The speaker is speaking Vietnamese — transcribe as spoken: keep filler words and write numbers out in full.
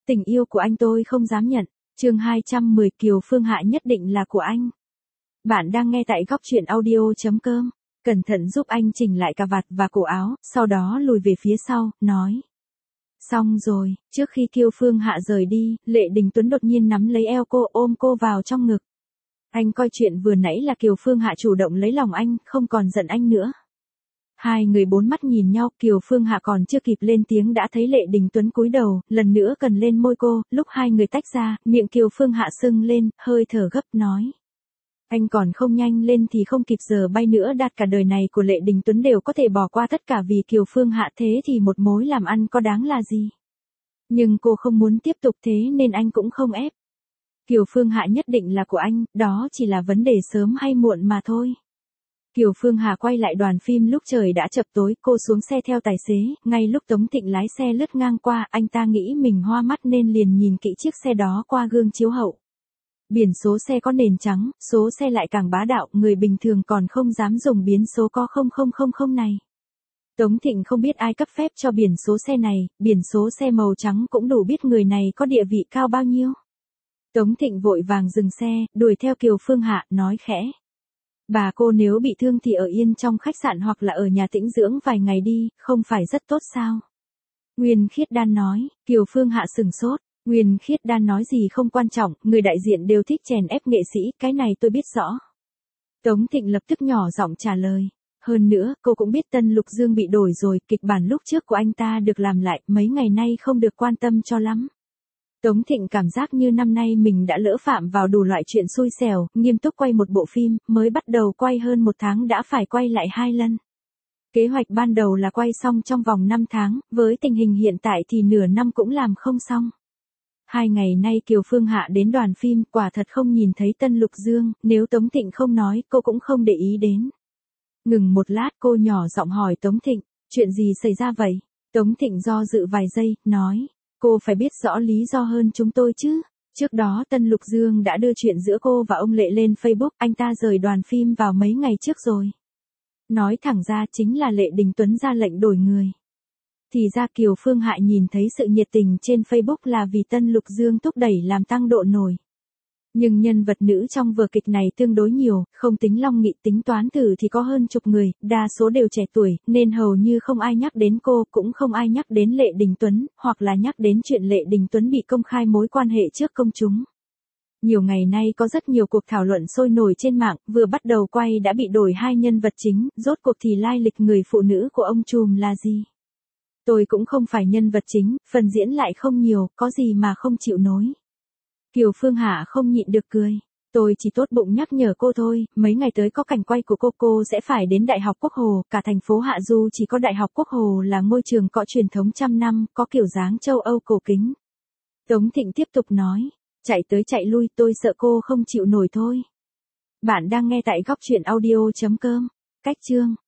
Tình yêu của anh tôi không dám nhận. Chương hai trăm mười Kiều Phương Hạ nhất định là của anh. Bạn đang nghe tại góc truyện audio.com. Cẩn thận giúp anh chỉnh lại cà vạt và cổ áo, sau đó lùi về phía sau, nói. Xong rồi, trước khi Kiều Phương Hạ rời đi, Lệ Đình Tuấn đột nhiên nắm lấy eo cô, ôm cô vào trong ngực. Anh coi chuyện vừa nãy là Kiều Phương Hạ chủ động lấy lòng anh, không còn giận anh nữa. Hai người bốn mắt nhìn nhau, Kiều Phương Hạ còn chưa kịp lên tiếng đã thấy Lệ Đình Tuấn cúi đầu, lần nữa cần lên môi cô, lúc hai người tách ra, miệng Kiều Phương Hạ sưng lên, hơi thở gấp nói. Anh còn không nhanh lên thì không kịp giờ bay nữa, đạt cả đời này của Lệ Đình Tuấn đều có thể bỏ qua tất cả vì Kiều Phương Hạ, thế thì một mối làm ăn có đáng là gì. Nhưng cô không muốn tiếp tục thế nên anh cũng không ép. Kiều Phương Hạ nhất định là của anh, đó chỉ là vấn đề sớm hay muộn mà thôi. Kiều Phương Hà quay lại đoàn phim lúc trời đã chập tối, cô xuống xe theo tài xế, ngay lúc Tống Thịnh lái xe lướt ngang qua, anh ta nghĩ mình hoa mắt nên liền nhìn kỹ chiếc xe đó qua gương chiếu hậu. Biển số xe có nền trắng, số xe lại càng bá đạo, người bình thường còn không dám dùng biến số có không không không không này. Tống Thịnh không biết ai cấp phép cho biển số xe này, biển số xe màu trắng cũng đủ biết người này có địa vị cao bao nhiêu. Tống Thịnh vội vàng dừng xe, đuổi theo Kiều Phương Hạ, nói khẽ. Bà cô nếu bị thương thì ở yên trong khách sạn hoặc là ở nhà tĩnh dưỡng vài ngày đi, không phải rất tốt sao? Nguyên Khiết Đan nói. Kiều Phương Hạ sừng sốt. Nguyên Khiết Đan nói gì không quan trọng, người đại diện đều thích chèn ép nghệ sĩ, cái này tôi biết rõ. Tống Thịnh lập tức nhỏ giọng trả lời. Hơn nữa, cô cũng biết Tân Lục Dương bị đổi rồi, kịch bản lúc trước của anh ta được làm lại, mấy ngày nay không được quan tâm cho lắm. Tống Thịnh cảm giác như năm nay mình đã lỡ phạm vào đủ loại chuyện xui xẻo, nghiêm túc quay một bộ phim, mới bắt đầu quay hơn một tháng đã phải quay lại hai lần. Kế hoạch ban đầu là quay xong trong vòng năm tháng, với tình hình hiện tại thì nửa năm cũng làm không xong. Hai ngày nay Kiều Phương Hạ đến đoàn phim, quả thật không nhìn thấy Tân Lục Dương, nếu Tống Thịnh không nói, cô cũng không để ý đến. Ngừng một lát cô nhỏ giọng hỏi Tống Thịnh, chuyện gì xảy ra vậy? Tống Thịnh do dự vài giây, nói. Cô phải biết rõ lý do hơn chúng tôi chứ. Trước đó Tân Lục Dương đã đưa chuyện giữa cô và ông Lệ lên Facebook, anh ta rời đoàn phim vào mấy ngày trước rồi. Nói thẳng ra chính là Lệ Đình Tuấn ra lệnh đổi người. Thì ra Kiều Phương Hạ nhìn thấy sự nhiệt tình trên Facebook là vì Tân Lục Dương thúc đẩy làm tăng độ nổi. Nhưng nhân vật nữ trong vở kịch này tương đối nhiều, không tính Long Nghị, tính toán thử thì có hơn chục người, đa số đều trẻ tuổi, nên hầu như không ai nhắc đến cô, cũng không ai nhắc đến Lệ Đình Tuấn, hoặc là nhắc đến chuyện Lệ Đình Tuấn bị công khai mối quan hệ trước công chúng. Nhiều ngày nay có rất nhiều cuộc thảo luận sôi nổi trên mạng, vừa bắt đầu quay đã bị đổi hai nhân vật chính, rốt cuộc thì lai lịch người phụ nữ của ông trùm là gì? Tôi cũng không phải nhân vật chính, phần diễn lại không nhiều, có gì mà không chịu nối. Kiều Phương Hạ không nhịn được cười. Tôi chỉ tốt bụng nhắc nhở cô thôi, mấy ngày tới có cảnh quay của cô cô sẽ phải đến Đại học Quốc Hồ, cả thành phố Hạ Du chỉ có Đại học Quốc Hồ là ngôi trường có truyền thống trăm năm, có kiểu dáng châu Âu cổ kính. Tống Thịnh tiếp tục nói, chạy tới chạy lui tôi sợ cô không chịu nổi thôi. Bạn đang nghe tại góc truyện audio.com, cách chương.